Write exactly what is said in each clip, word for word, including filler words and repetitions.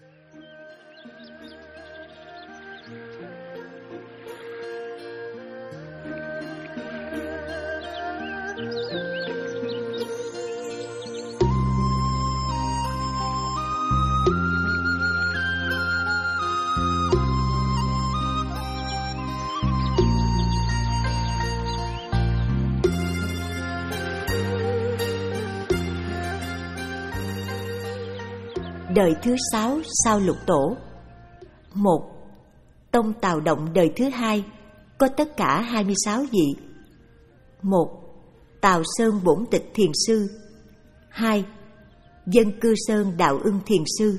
Đời thứ sáu sau Lục Tổ. Một. Tông Tào Động đời thứ hai có tất cả hai mươi sáu vị. Một. Tào Sơn Bổn Tịch Thiền Sư. Hai. Dân Cư Sơn Đạo Ưng Thiền Sư.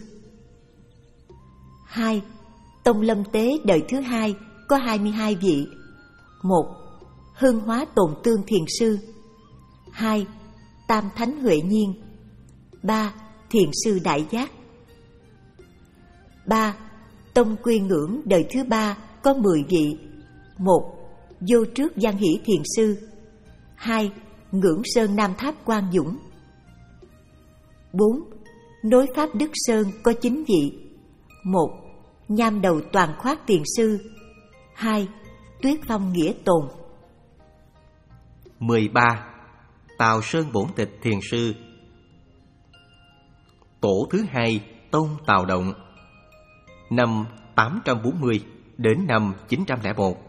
Hai. Tông Lâm Tế đời thứ hai có hai mươi hai vị. Một. Hương Hóa Tồn Tương Thiền Sư. Hai. Tam Thánh Huệ Nhiên. Ba. Thiền Sư Đại Giác. Ba. Tông Quy Ngưỡng đời thứ ba có mười vị. Một. Vô Trước Giang Hỷ Thiền Sư. Hai. Ngưỡng Sơn Nam Tháp Quang Dũng. Bốn. Nối Pháp Đức Sơn có chín vị. Một. Nham Đầu Toàn Khoát Thiền Sư. Hai. Tuyết Phong Nghĩa Tồn. Mười ba. Tào Sơn Bổn Tịch Thiền Sư. Tổ thứ hai Tông Tào Động, năm tám trăm bốn mươi đến năm chín trăm lẻ một.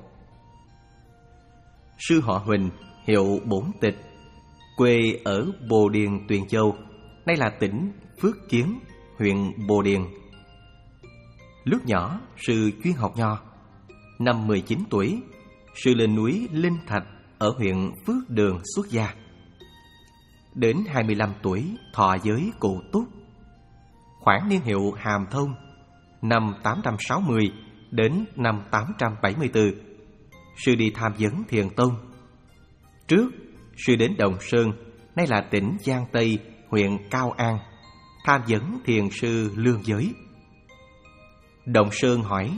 Sư họ Huỳnh, hiệu Bổn Tịch, quê ở Bồ Điền, Tuyền Châu, nay là tỉnh Phước Kiến, huyện Bồ Điền. Lúc nhỏ, sư chuyên học nho. Năm mười chín tuổi, sư lên núi Linh Thạch ở huyện Phước Đường xuất gia. Đến hai mươi lăm tuổi, thọ giới Cụ Túc. Khoảng niên hiệu Hàm Thông, năm tám trăm sáu mươi đến năm tám trăm bảy mươi tư, sư đi tham vấn Thiền Tông. Trước, sư đến Đồng Sơn, nay là tỉnh Giang Tây, huyện Cao An, tham vấn Thiền sư Lương Giới. Đồng Sơn hỏi: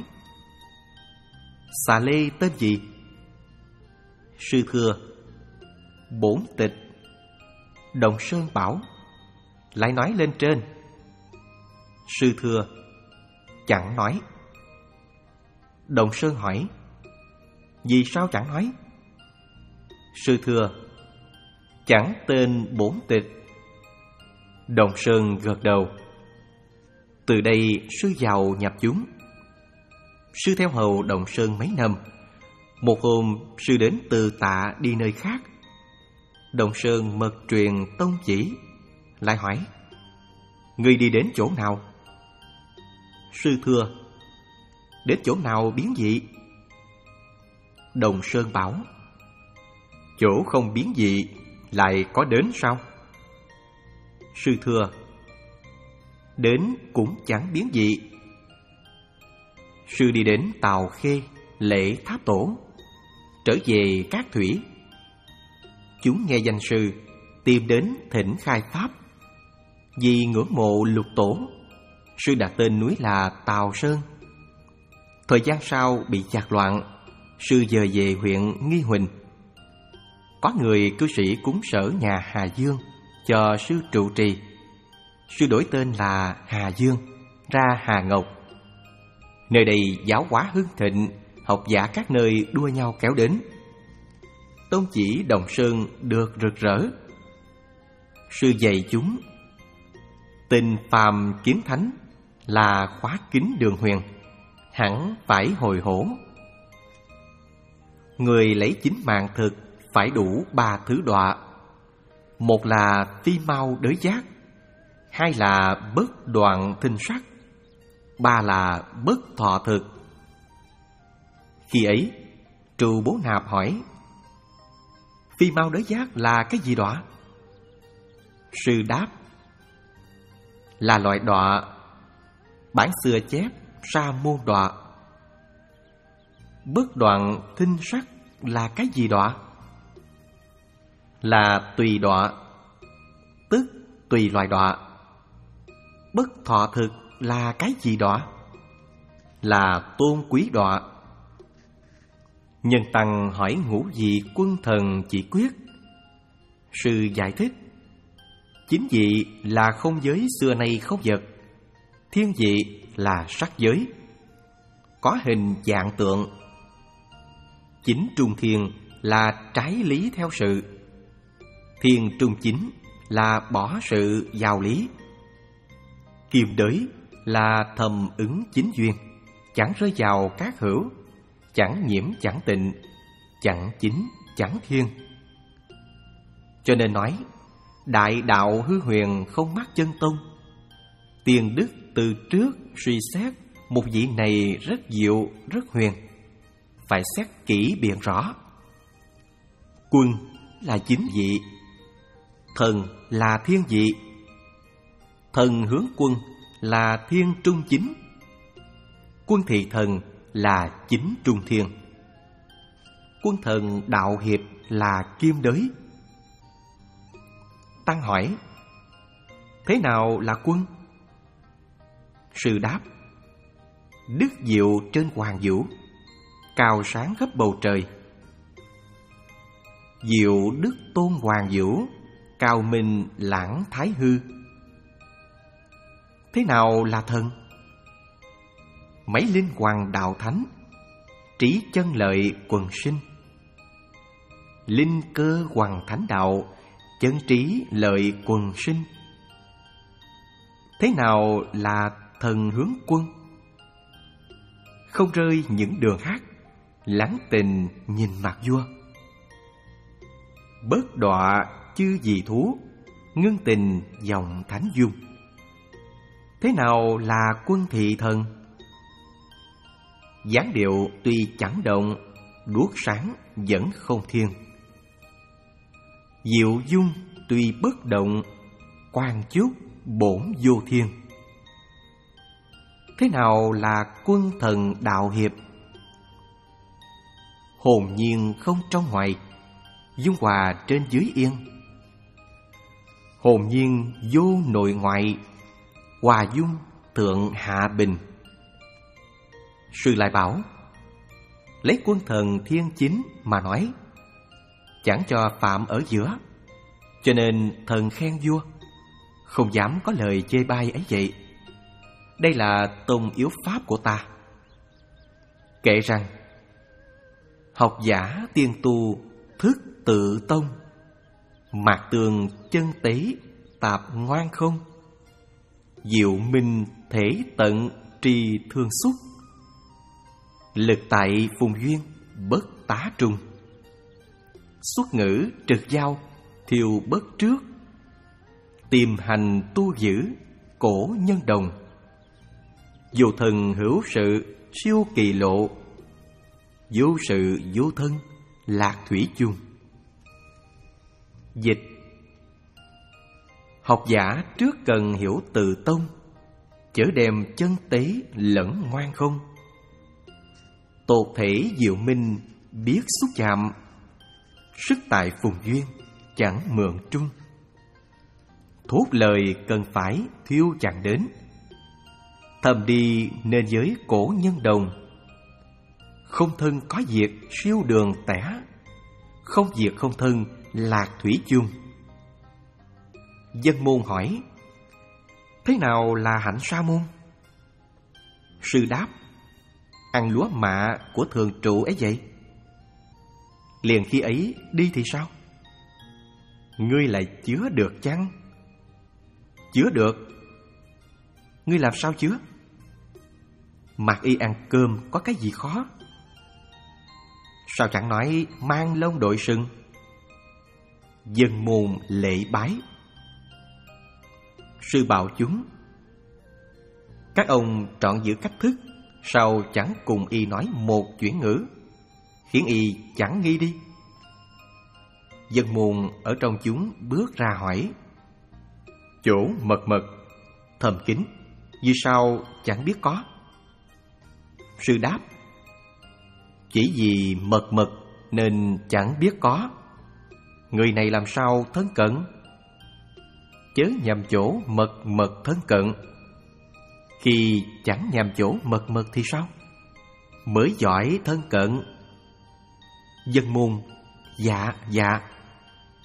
Xà Lê tên gì? Sư thưa: Bổn Tịch. Đồng Sơn bảo: Lại nói lên trên. Sư thưa: Chẳng nói. Đồng Sơn hỏi: Vì sao chẳng nói? Sư thưa: Chẳng tên Bổn Tịch. Đồng Sơn gật đầu. Từ đây sư vào nhập chúng. Sư theo hầu Đồng Sơn mấy năm. Một hôm sư đến Từ Tạ đi nơi khác. Đồng Sơn mật truyền tông chỉ, lại hỏi: Ngươi đi đến chỗ nào? Sư thưa: Đến chỗ nào biến dị? Đồng Sơn bảo: Chỗ không biến dị lại có đến sao? Sư thưa: Đến cũng chẳng biến dị. Sư đi đến Tào Khê lễ Tháp Tổ, trở về Cát Thủy. Chúng nghe danh sư, tìm đến thỉnh khai pháp. Vì ngưỡng mộ Lục Tổ, sư đặt tên núi là Tào Sơn. Thời gian sau bị giặc loạn, sư dời về huyện Nghi Huỳnh. Có người cư sĩ cúng sở nhà Hà Dương cho sư trụ trì. Sư đổi tên là Hà Dương, ra Hà Ngọc. Nơi đây giáo hóa hưng thịnh, học giả các nơi đua nhau kéo đến. Tông chỉ Đồng Sơn được rực rỡ. Sư dạy chúng: Tình phàm kiếm thánh là khóa kín đường huyền, hẳn phải hồi hổ. Người lấy chính mạng thực phải đủ ba thứ đọa. Một là phi mau đới giác, hai là bất đoạn thinh sắc, ba là bất thọ thực. Khi ấy, Trù Bố Nạp hỏi: Phi mau đới giác là cái gì đọa? Sư đáp: Là loại đọa bản xưa chép sa môn đọa. Bất đoạn thinh sắc là cái gì đọa? Là tùy đọa, tức tùy loại đọa. Bất thọ thực là cái gì đọa? Là tôn quý đọa. Nhân Tăng hỏi ngũ vị quân thần chỉ quyết. Sư giải thích: Chính vị là không giới xưa nay không vật, Thiên vị là sắc giới, có hình dạng tượng. Chính trung thiên là trái lý theo sự. Thiên trung chính là bỏ sự vào lý. Kim đới là thầm ứng chính duyên, chẳng rơi vào các hữu, chẳng nhiễm chẳng tịnh, chẳng chính chẳng thiên. Cho nên nói, đại đạo hư huyền không mắc chân tông. Tiền đức từ trước suy xét, một vị này rất diệu, rất huyền, phải xét kỹ biện rõ. Quân là chính vị, thần là thiên vị. Thần hướng quân là thiên trung chính, quân thị thần là chính trung thiên. Quân thần đạo hiệp là kim đới. Tăng hỏi, thế nào là quân? Sư đáp, đức diệu trên hoàng vũ, cao sáng khắp bầu trời. Diệu đức tôn hoàng vũ, cao minh lãng thái hư. Thế nào là thần? Mấy linh hoàng đạo thánh, trí chân lợi quần sinh. Linh cơ hoàng thánh đạo, chân trí lợi quần sinh. Thế nào là thần hướng quân? Không rơi những đường hát, lắng tình nhìn mặt vua. Bớt đọa chư dị thú, ngưng tình dòng thánh dung. Thế nào là quân thị thần? Dáng điệu tuy chẳng động, đuốc sáng vẫn không thiên. Diệu dung tuy bất động, quan chúc bổn vô thiên. Thế nào là quân thần đạo hiệp? Hồn nhiên không trong ngoài, dung hòa trên dưới yên. Hồn nhiên vô nội ngoại, hòa dung thượng hạ bình. Sư lại bảo, lấy quân thần thiên chính mà nói, chẳng cho phạm ở giữa, cho nên thần khen vua, không dám có lời chê bai ấy vậy. Đây là tôn yếu pháp của ta. Kể rằng, học giả tiên tu thức tự tông, mạc tường chân tế tạp ngoan không. Diệu minh thể tận trì thương xúc, lực tại phùng duyên bất tá trung. Xuất ngữ trực giao thiêu bất trước, tìm hành tu giữ cổ nhân đồng. Vô thần hữu sự siêu kỳ lộ, vô sự vô thân lạc thủy chung. Dịch: học giả trước cần hiểu từ tông, chớ đem chân tế lẫn ngoan không. Tột thể diệu minh biết xúc chạm, sức tại phùng duyên chẳng mượn trung. Thốt lời cần phải thiêu chẳng đến, thầm đi nên giới cổ nhân đồng. Không thân có diệt siêu đường tẻ, không diệt không thân lạc thủy chung. Dân môn hỏi, thế nào là hạnh sa môn? Sư đáp, ăn lúa mạ của thường trụ ấy vậy. Liền khi ấy đi thì sao? Ngươi lại chứa được chăng? Chứa được. Ngươi làm sao chứa? Mặc y ăn cơm có cái gì khó? Sao chẳng nói mang lông đội sừng? Dân môn lễ bái. Sư bảo chúng, các ông trọn giữ cách thức, sao chẳng cùng y nói một chuyển ngữ, khiến y chẳng nghi đi. Dân môn ở trong chúng bước ra hỏi, chỗ mật mật, thầm kín, vì sao chẳng biết có? Sư đáp, chỉ vì mật mật nên chẳng biết có. Người này làm sao thân cận? Chớ nhằm chỗ mật mật thân cận. Khi chẳng nhằm chỗ mật mật thì sao? Mới giỏi thân cận. Dân môn, dạ dạ.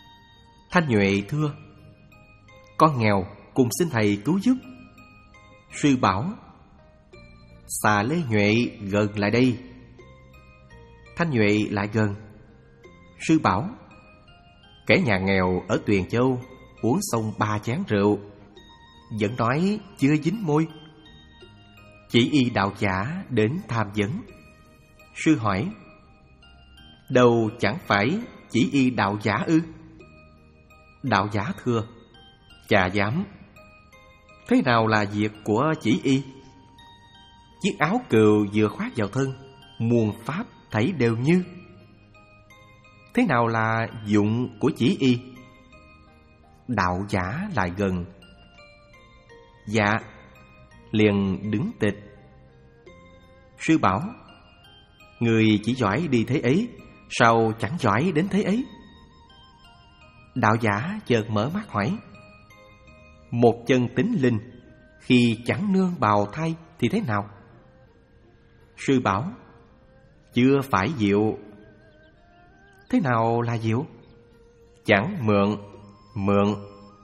Thanh Nhuệ thưa, con nghèo cùng xin thầy cứu giúp. Sư bảo: Xà Lê Nhuệ gần lại đây. Thanh Nhuệ lại gần. Sư bảo: Kẻ nhà nghèo ở Tuyền Châu uống xong ba chén rượu, vẫn nói chưa dính môi. Chỉ y đạo giả đến tham vấn. Sư hỏi: Đâu chẳng phải chỉ y đạo giả ư? Đạo giả thưa: Chà dám. Thế nào là việc của chỉ y? Chiếc áo cừu vừa khoác vào thân, muôn pháp thảy đều như. Thế nào là dụng của chỉ y? Đạo giả lại gần. Dạ. Liền đứng tịch. Sư bảo: Người chỉ giỏi đi thế ấy, sao chẳng giỏi đến thế ấy? Đạo giả chợt mở mắt hỏi: Một chân tính linh, khi chẳng nương bào thai thì thế nào? Sư bảo: Chưa phải diệu. Thế nào là diệu? Chẳng mượn, mượn.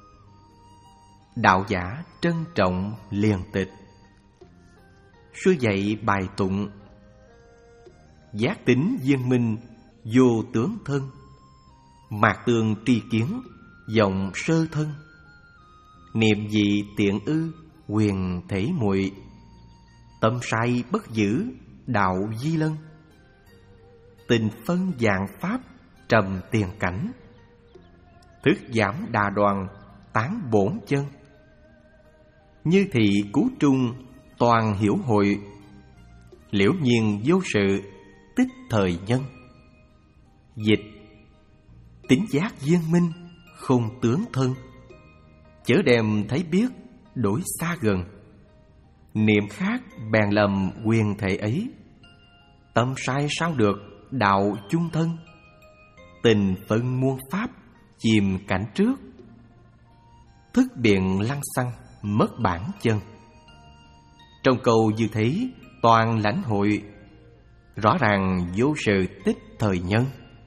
Đạo giả trân trọng liền tịch. Sư dạy bài tụng: Giác tính viên minh, vô tướng thân. Mạc tường tri kiến, vọng sơ thân. Niệm dị tiện ư, quyền thể muội. Tâm sai bất giữ, đạo di lân. Tình phân dạng pháp, trầm tiền cảnh. Thức giảm đà đoàn, tán bổn chân. Như thị cứu trung, toàn hiểu hội. Liễu nhiên vô sự, tích thời nhân. Dịch: Tính giác viên minh, không tướng thân. Chớ đem thấy biết, đổi xa gần. Niệm khác bèn lầm quyền thể ấy. Tâm sai sao được, đạo chung thân. Tình phân muôn pháp, chìm cảnh trước. Thức biện lăng xăng, mất bản chân. Trong câu như thế, toàn lãnh hội. Rõ ràng vô sự tích thời nhân.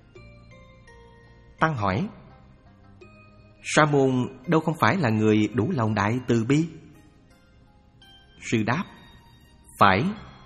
Tăng hỏi: Sa môn đâu không phải là người đủ lòng đại từ bi? Sư đáp: Phải.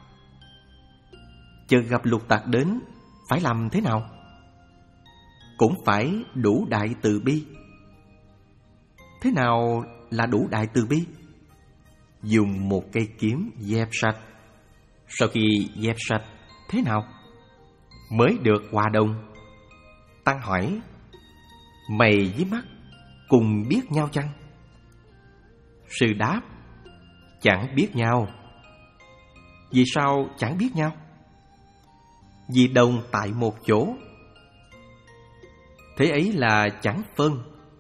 Chợt gặp lục tặc đến, phải làm thế nào? Cũng phải đủ đại từ bi. Thế nào là đủ đại từ bi? Dùng một cây kiếm dẹp sạch. Sau khi dẹp sạch, thế nào? Mới được hòa đồng. Tăng hỏi: Mày với mắt cùng biết nhau chăng? Sư đáp: Chẳng biết nhau. Vì sao chẳng biết nhau? Vì đồng tại một chỗ. Thế ấy là chẳng phân.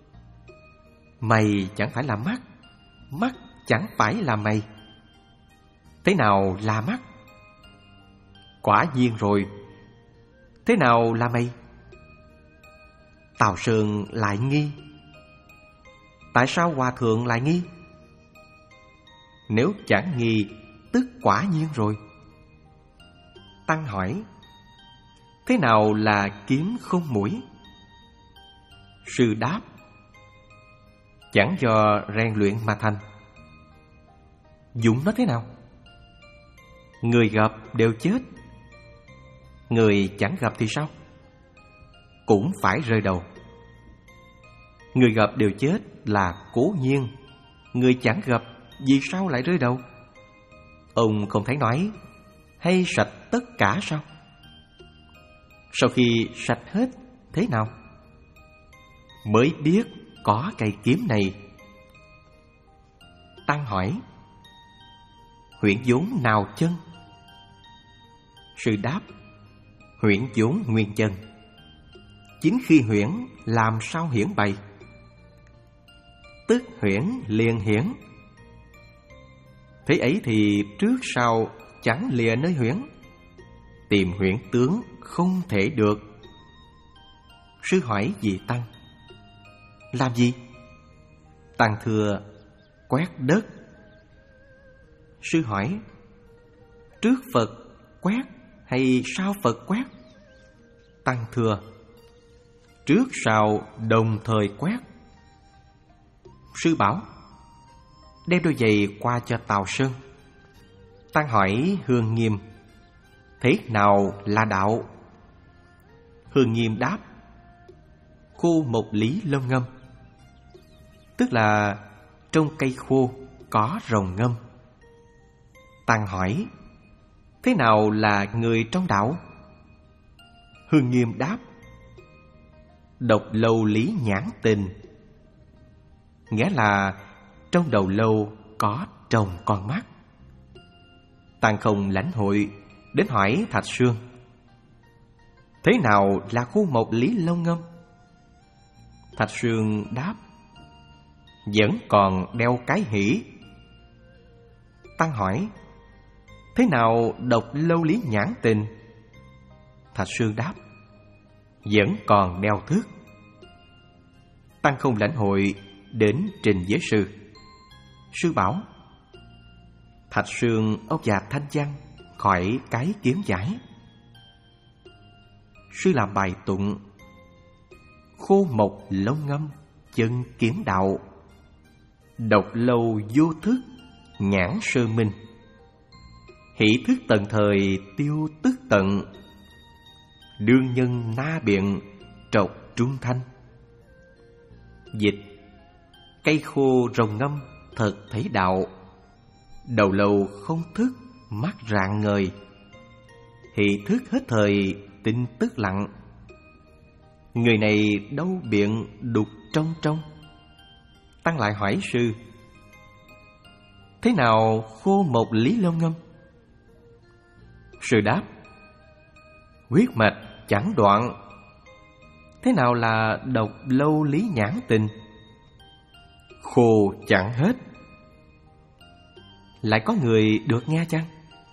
Mày chẳng phải là mắt, mắt chẳng phải là mày. Thế nào là mắt? Quả nhiên rồi. Thế nào là mày? Tào Sơn lại nghi. Tại sao Hòa Thượng lại nghi? Nếu chẳng nghi, tức quả nhiên rồi. Tăng hỏi: Thế nào là kiếm không mũi? Sư đáp: Chẳng do rèn luyện mà thành. Dụng nó thế nào? Người gặp đều chết. Người chẳng gặp thì sao? Cũng phải rơi đầu. Người gặp đều chết là cố nhiên. Người chẳng gặp vì sao lại rơi đầu? Ông không thấy nói hay sạch tất cả sao? Sau khi sạch hết, thế nào? Mới biết có cây kiếm này. Tăng hỏi: Huyễn vốn nào chân? Sư đáp: Huyễn vốn nguyên chân. Chính khi huyễn, làm sao hiển bày? Tức huyễn liền hiển. Thế ấy thì trước sau chẳng lìa nơi huyễn. Tìm huyễn tướng không thể được. Sư hỏi vị Tăng: Làm gì? Tăng thưa: Quét đất. Sư hỏi: Trước Phật quét hay sau Phật quét? Tăng thưa: Trước sau đồng thời quét. Sư bảo: đem đôi giày qua cho Tào Sơn. Tăng hỏi Hương Nghiêm: thế nào là đạo? Hương Nghiêm đáp: khô một lý lông ngâm, tức là trong cây khô có rồng ngâm. Tăng hỏi: thế nào là người trong đạo? Hương Nghiêm đáp: độc lâu lý nhãn tình, nghĩa là trong đầu lâu có trồng con mắt. Tăng không lãnh hội, đến hỏi Thạch Sương: thế nào là khu một lý lông ngâm? Thạch Sương đáp: vẫn còn đeo cái hỷ. Tăng hỏi: thế nào độc lâu lý nhãn tình? Thạch Sương đáp: vẫn còn đeo thước. Tăng không lãnh hội, đến trình với sư. Sư bảo: Thạch Sương ông già thanh văn, khỏi cái kiến giải. Sư làm bài tụng: khô mộc lông ngâm, chân kiến đạo, độc lâu vô thức, nhãn sơ minh. Hỷ thức tận thời tiêu tức tận, đương nhân na biện trọc trung thanh. Dịch: cây khô rồng ngâm thật thấy đạo, đầu lâu không thức mắt rạng ngời. Hỷ thức hết thời tin tức lặng, người này đâu biện đục trong trong. Tăng lại hỏi sư: thế nào khô một lý lông ngâm? Sư đáp: huyết mạch chẳng đoạn. Thế nào là độc lâu lý nhãn tình? Khô chẳng hết. Lại có người được nghe chăng?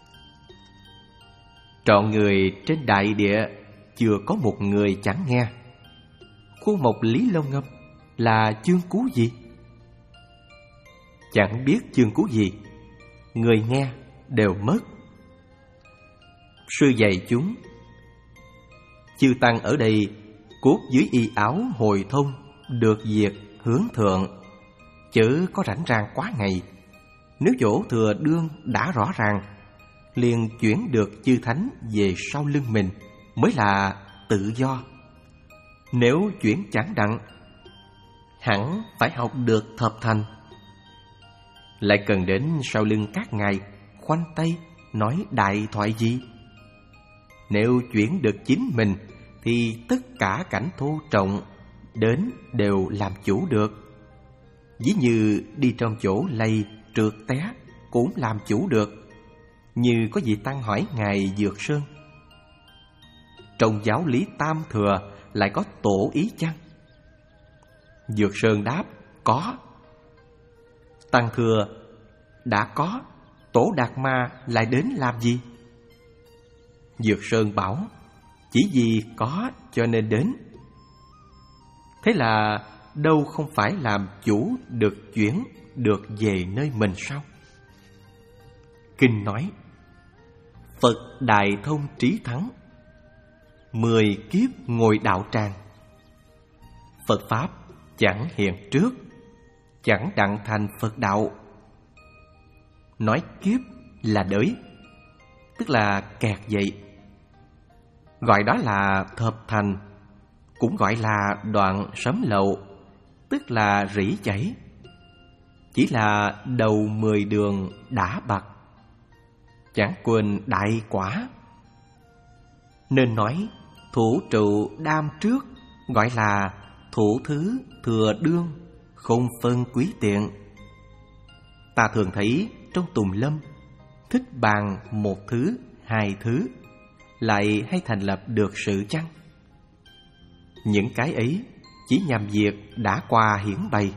Trọn người trên đại địa chưa có một người chẳng nghe. Khô một lý lông ngâm là chương cú gì? Chẳng biết chương cú gì, người nghe đều mất. Sư dạy chúng: chư tăng ở đây cốt dưới y áo hồi thông, được việc hướng thượng, chớ có rảnh rang quá ngày. Nếu chỗ thừa đương đã rõ ràng, liền chuyển được chư thánh về sau lưng mình mới là tự do. Nếu chuyển chẳng đặng, hẳn phải học được thập thành. Lại cần đến sau lưng các ngài khoanh tay nói đại thoại gì? Nếu chuyển được chính mình thì tất cả cảnh thô trọng đến đều làm chủ được. Ví như đi trong chỗ lầy trượt té cũng làm chủ được. Như có vị tăng hỏi ngài Dược Sơn: trong giáo lý tam thừa lại có tổ ý chăng? Dược Sơn đáp: có. Tăng thừa: đã có, tổ Đạt Ma lại đến làm gì? Dược Sơn bảo: chỉ vì có cho nên đến. Thế là đâu không phải làm chủ được chuyển được về nơi mình sao? Kinh nói: Phật đại thông trí thắng, mười kiếp ngồi đạo tràng. Phật Pháp chẳng hiện trước, chẳng đặng thành Phật đạo. Nói kiếp là đới, tức là kẹt dậy. Gọi đó là thập thành, cũng gọi là đoạn sấm lậu, tức là rỉ chảy. Chỉ là đầu mười đường đã bạc, chẳng quên đại quả. Nên nói thủ trụ đam trước, gọi là thủ thứ thừa đương, không phân quý tiện. Ta thường thấy trong tùng lâm thích bàn một thứ, hai thứ, lại hay thành lập được sự chăng? Những cái ấy chỉ nhằm việc đã qua hiển bày.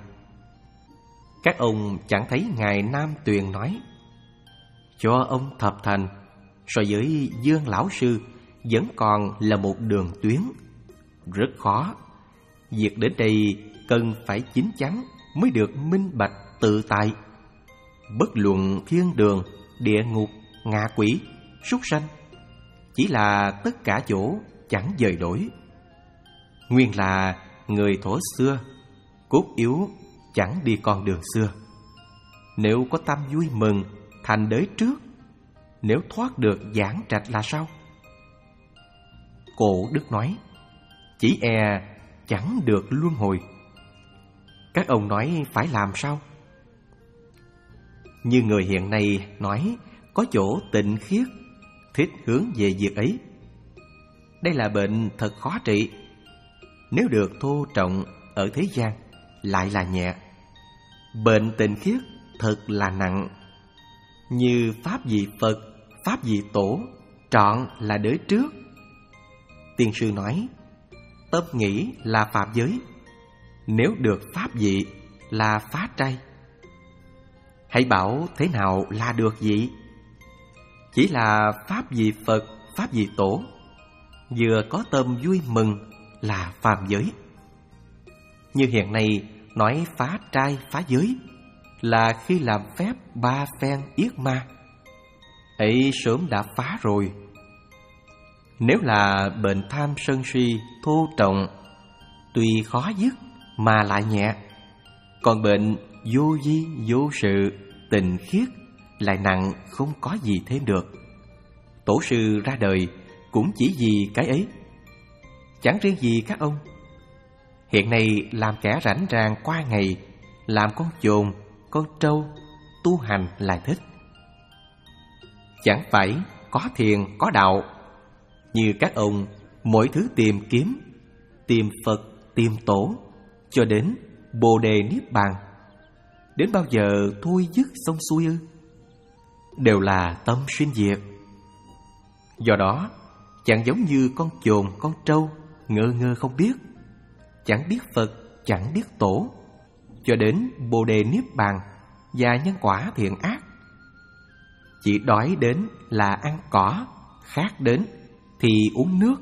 Các ông chẳng thấy ngài Nam Tuyền nói: cho ông thập thành so với Dương lão sư vẫn còn là một đường tuyến, rất khó. Việc đến đây cần phải chín chắn mới được minh bạch tự tại. Bất luận thiên đường, địa ngục, ngạ quỷ, súc sanh, chỉ là tất cả chỗ chẳng dời đổi. Nguyên là người thổ xưa, cốt yếu chẳng đi con đường xưa. Nếu có tâm vui mừng, thành đới trước, nếu thoát được giảng trạch là sao? Cổ Đức nói, chỉ e chẳng được luân hồi. Các ông nói phải làm sao? Như người hiện nay nói, có chỗ tịnh khiết, thích hướng về việc ấy. Đây là bệnh thật khó trị. Nếu được thô trọng ở thế gian, lại là nhẹ. Bệnh tịnh khiết thật là nặng. Như pháp vị Phật, pháp vị Tổ, trọn là đới trước. Tiên sư nói, tâm nghĩ là phạm giới, nếu được pháp vị là phá trai. Hãy bảo thế nào là được vị? Chỉ là pháp vị Phật, pháp vị Tổ, vừa có tâm vui mừng là phạm giới. Như hiện nay nói phá trai phá giới là khi làm phép ba phen yết ma, ấy sớm đã phá rồi. Nếu là bệnh tham sân si thô trọng, tuy khó dứt mà lại nhẹ. Còn bệnh vô vi vô sự tình khiết lại nặng, không có gì thêm được. Tổ sư ra đời cũng chỉ vì cái ấy. Chẳng riêng gì các ông. Hiện nay làm kẻ rảnh rang qua ngày, làm con chồn, con trâu, tu hành lại thích. Chẳng phải có thiền có đạo. Như các ông mỗi thứ tìm kiếm, tìm Phật, tìm Tổ, cho đến Bồ Đề Niết Bàn, đến bao giờ thôi dứt xong xuôi ư? Đều là tâm sinh diệt. Do đó chẳng giống như con chồn con trâu ngơ ngơ không biết, chẳng biết Phật, chẳng biết Tổ, cho đến Bồ Đề Niết Bàn và nhân quả thiện ác. Chỉ đói đến là ăn cỏ, khát đến thì uống nước.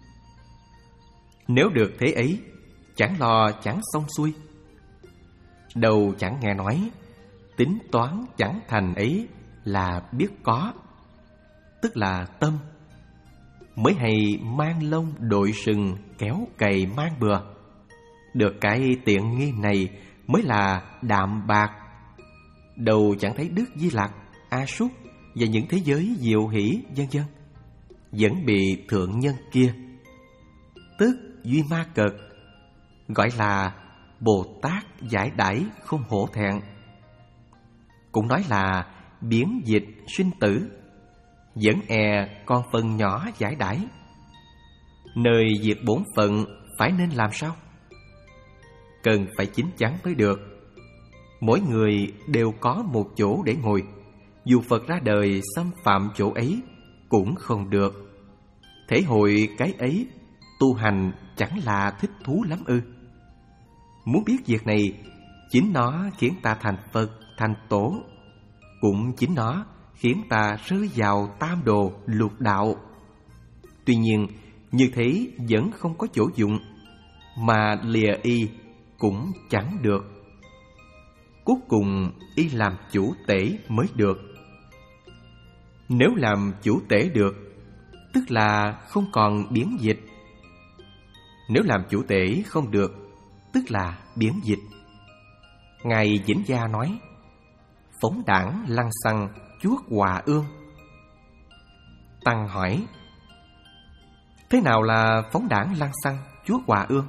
Nếu được thế ấy, chẳng lo chẳng xong xuôi. Đầu chẳng nghe nói, tính toán chẳng thành ấy là biết có, tức là tâm. Mới hay mang lông đội sừng kéo cày mang bừa. Được cái tiện nghi này mới là đạm bạc. Đầu chẳng thấy Đức Di Lặc, A Súc và những thế giới diệu hỷ vân vân, vẫn bị thượng nhân kia, tức Duy Ma Cật, gọi là Bồ Tát giải đãi không hổ thẹn. Cũng nói là biến dịch sinh tử, vẫn e còn phần nhỏ giải đãi. Nơi việc bổn phận phải nên làm sao? Cần phải chín chắn mới được. Mỗi người đều có một chỗ để ngồi. Dù Phật ra đời xâm phạm chỗ ấy cũng không được. Thể hội cái ấy, tu hành chẳng là thích thú lắm ư? Muốn biết việc này, chính nó khiến ta thành Phật, thành Tổ. Cũng chính nó khiến ta rơi vào tam đồ lục đạo. Tuy nhiên, như thế vẫn không có chỗ dụng, mà lìa y cũng chẳng được. Cuối cùng y làm chủ tể mới được. Nếu làm chủ tể được, tức là không còn biến dịch. Nếu làm chủ tể không được, tức là biến dịch. Ngài Vĩnh Gia nói, phóng đảng lăng xăng chuốt hòa ương. Tăng hỏi, thế nào là phóng đảng lăng xăng chuốt hòa ương?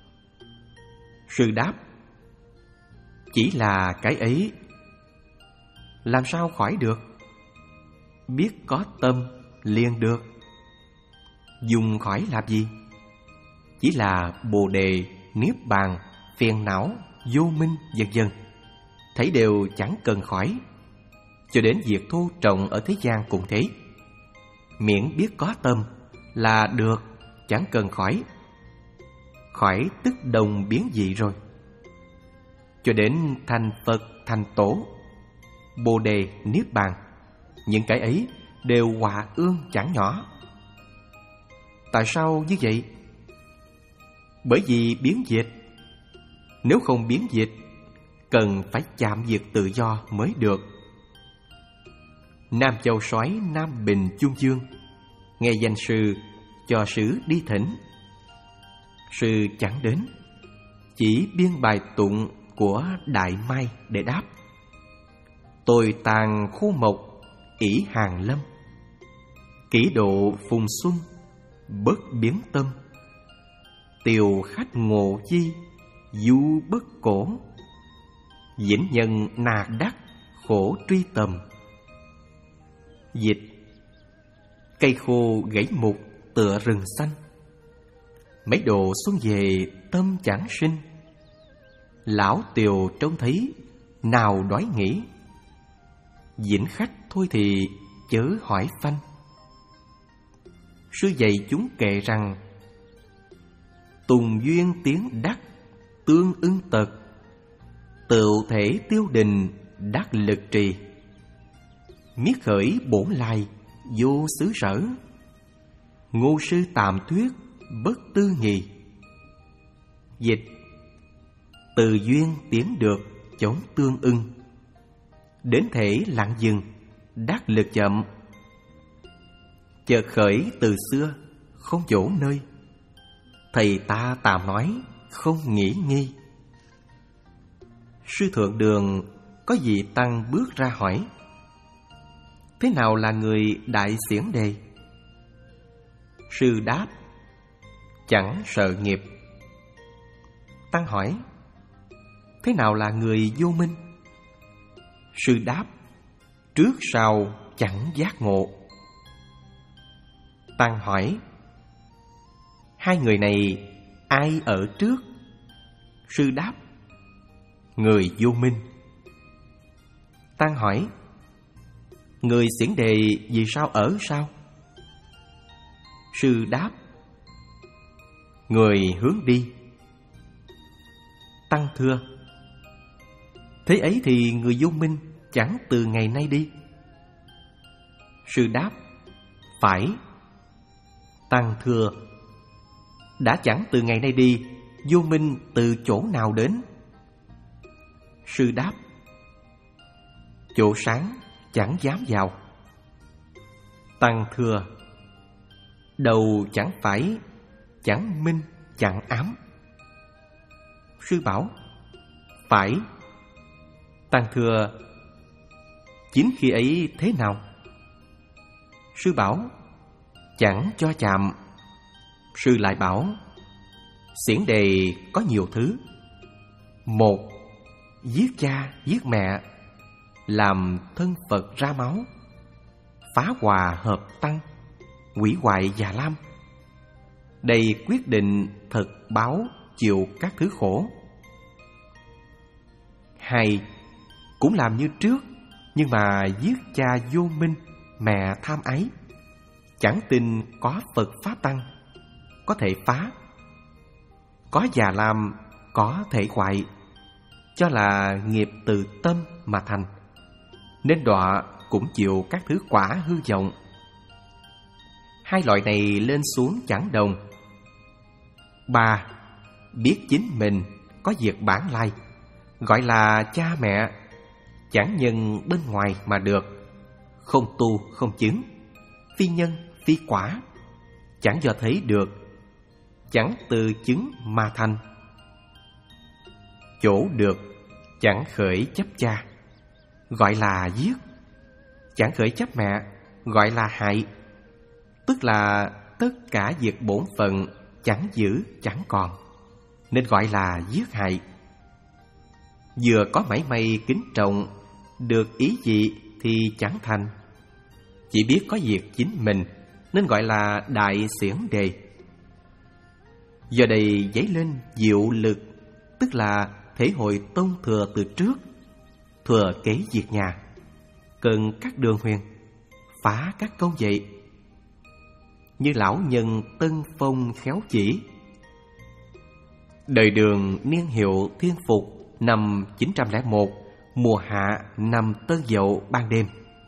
Sư đáp, chỉ là cái ấy. Làm sao khỏi được? Biết có tâm liền được. Dùng khỏi làm gì? Chỉ là Bồ Đề, Niết Bàn, phiền não, vô minh vân vân, thấy đều chẳng cần khỏi. Cho đến việc thô trọng ở thế gian cũng thế. Miễn biết có tâm là được, chẳng cần khỏi. Khỏi tức đồng biến dị rồi. Cho đến thành Phật, thành Tổ, Bồ Đề, Niết Bàn, những cái ấy đều hòa ương chẳng nhỏ. Tại sao như vậy? Bởi vì biến dịch. Nếu không biến dịch, cần phải chạm việc tự do mới được. Nam Châu Soái Nam Bình Chung Dương nghe danh sư cho sứ đi thỉnh. Sư chẳng đến, chỉ biên bài tụng của Đại Mai để đáp. Tôi tàn khu mộc ỷ hàng lâm, kỷ độ phùng xuân bất biến tâm. Tiều khách ngộ chi du bất cổ, vĩnh nhân nà đắc khổ truy tầm. Dịch: cây khô gãy mục tựa rừng xanh, mấy đồ xuân về tâm chẳng sinh. Lão Tiều trông thấy nào đói nghĩ, vĩnh khách thôi thì chớ hỏi phanh. Sư dạy chúng kệ rằng, tùng duyên tiến đắc tương ưng tật, tựu thể tiêu đình đắc lực trì. Miết khởi bổn lai vô xứ sở, ngô sư tạm thuyết bất tư nghì. Dịch: từ duyên tiến được chống tương ưng, đến thể lặng dừng đắc lực chậm. Chợt khởi từ xưa không chỗ nơi, thầy ta tạm nói không nghĩ nghi. Sư thượng đường có vị tăng bước ra hỏi, thế nào là người đại xiển đề? Sư đáp, chẳng sợ nghiệp. Tăng hỏi, thế nào là người vô minh? Sư đáp, trước sau chẳng giác ngộ. Tăng hỏi, hai người này ai ở trước? Sư đáp, người vô minh. Tăng hỏi, người xiển đề vì sao ở sao? Sư đáp, người hướng đi. Tăng thưa, thế ấy thì người vô minh chẳng từ ngày nay đi. Sư đáp, phải. Tăng thưa, đã chẳng từ ngày nay đi, vô minh từ chỗ nào đến? Sư đáp, chỗ sáng chẳng dám vào. Tăng thưa, đầu chẳng phải, chẳng minh chẳng ám. Sư bảo, phải. Tăng thưa, chính khi ấy thế nào? Sư bảo, chẳng cho chạm. Sư lại bảo, xiển đề có nhiều thứ. Một, giết cha giết mẹ, làm thân Phật ra máu, phá hòa hợp tăng, hủy hoại già lam. Đây quyết định thật báo chịu các thứ khổ. Hai, cũng làm như trước, nhưng mà giết cha vô minh, mẹ tham ái. Chẳng tin có Phật Pháp Tăng, có thể phá. Có già lam, có thể hoại, cho là nghiệp từ tâm mà thành, nên đọa cũng chịu các thứ quả hư vọng. Hai loại này lên xuống chẳng đồng. Ba, biết chính mình có việc bản lai, gọi là cha mẹ, chẳng nhân bên ngoài mà được, không tu không chứng, phi nhân phi quả, chẳng do thấy được, chẳng từ chứng mà thành. Chỗ được chẳng khởi chấp cha, gọi là giết, chẳng khởi chấp mẹ, gọi là hại. Tức là tất cả việc bổn phận chẳng giữ chẳng còn, nên gọi là giết hại. Vừa có mảy may kính trọng, được ý gì thì chẳng thành. Chỉ biết có việc chính mình, nên gọi là đại xiển đề. Giờ đây dấy lên diệu lực, tức là thể hội tông thừa từ trước, thừa kế việc nhà, cần các đường huyền, phá các câu dạy. Như lão nhân Tân Phong khéo chỉ, đời Đường niên hiệu Thiên Phục năm chín trăm lẻ một, mùa hạ năm Tân Dậu ban đêm.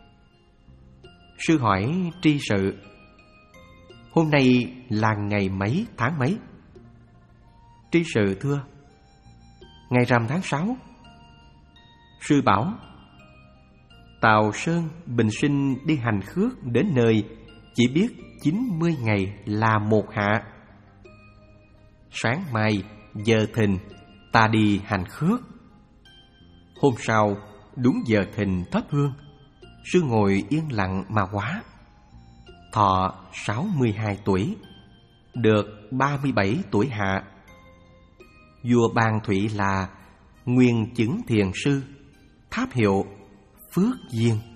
Sư hỏi tri sự, hôm nay là ngày mấy tháng mấy? Tri sự thưa, ngày rằm tháng sáu. Sư bảo, Tào Sơn bình sinh đi hành khước đến nơi, chỉ biết chín mươi ngày là một hạ. Sáng mai giờ thìn ta đi hành khước. Hôm sau đúng giờ thìn thắp hương, sư ngồi yên lặng mà hóa. Thọ sáu mươi hai tuổi, được ba mươi bảy tuổi hạ. Vua ban thụy là nguyên chứng thiền sư, tháp hiệu Phước Duyên.